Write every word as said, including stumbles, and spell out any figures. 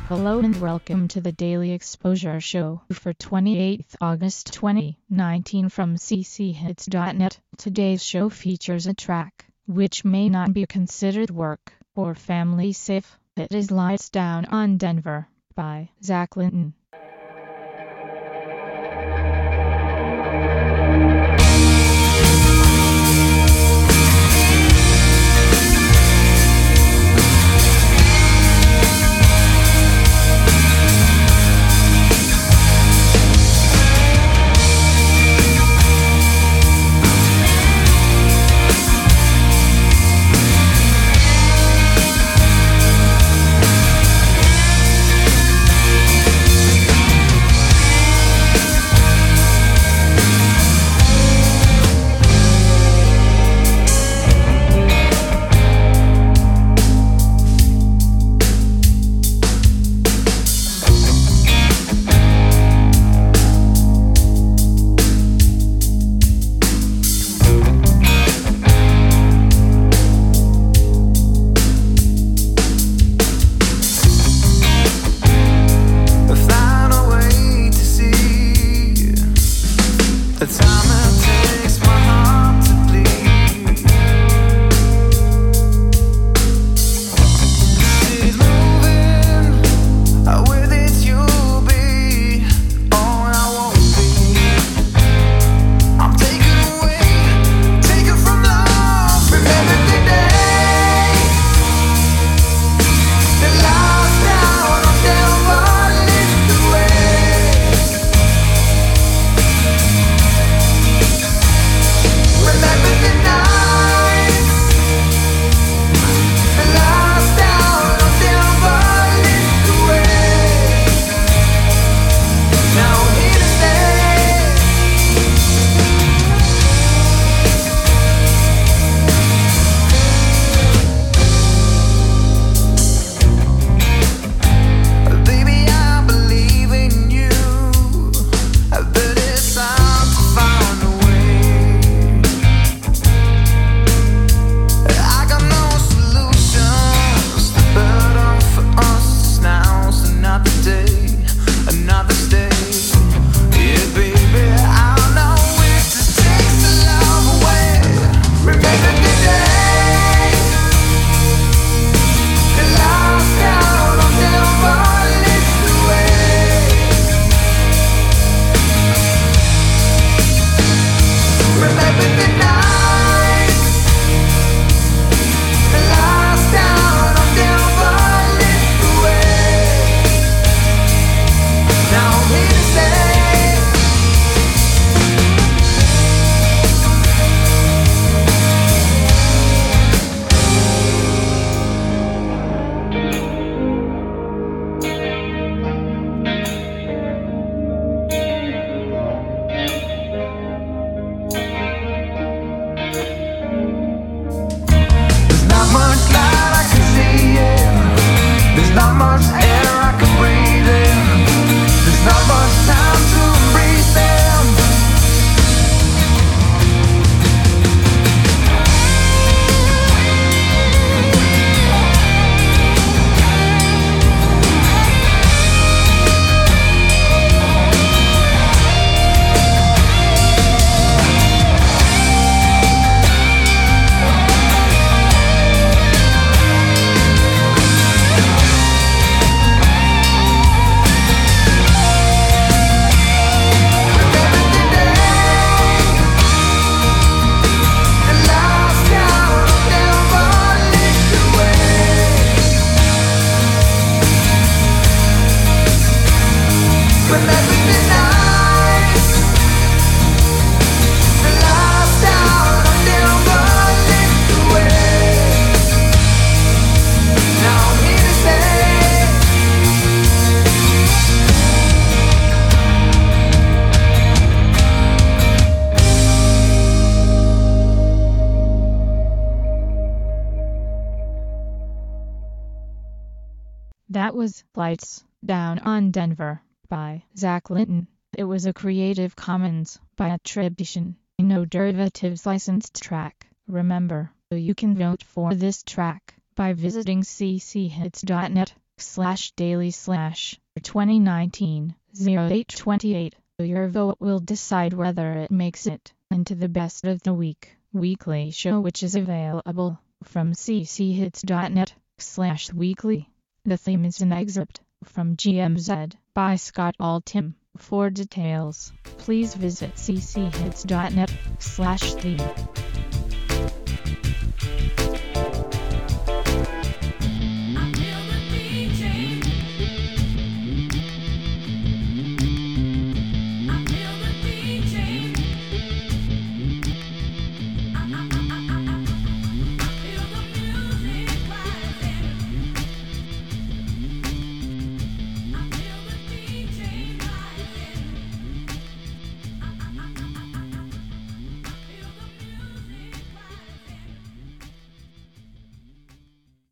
Hello and welcome to the Daily Exposure Show for twenty-eighth August twenty nineteen from c c hits dot net. Today's show features a track which may not be considered work or family safe. It is Lights Down on Denver by Zach Linton. That was Lights Down on Denver by Zach Linton. It was a Creative Commons by attribution, no derivatives licensed track. Remember, you can vote for this track by visiting c c hits dot net. slash daily slash twenty nineteen oh eight twenty-eight. Your vote will decide whether it makes it into the best of the week weekly show, which is available from cchits.net slash weekly. The theme is an excerpt from G M Z by Scott Altham. For details, please visit cchits.net slash theme.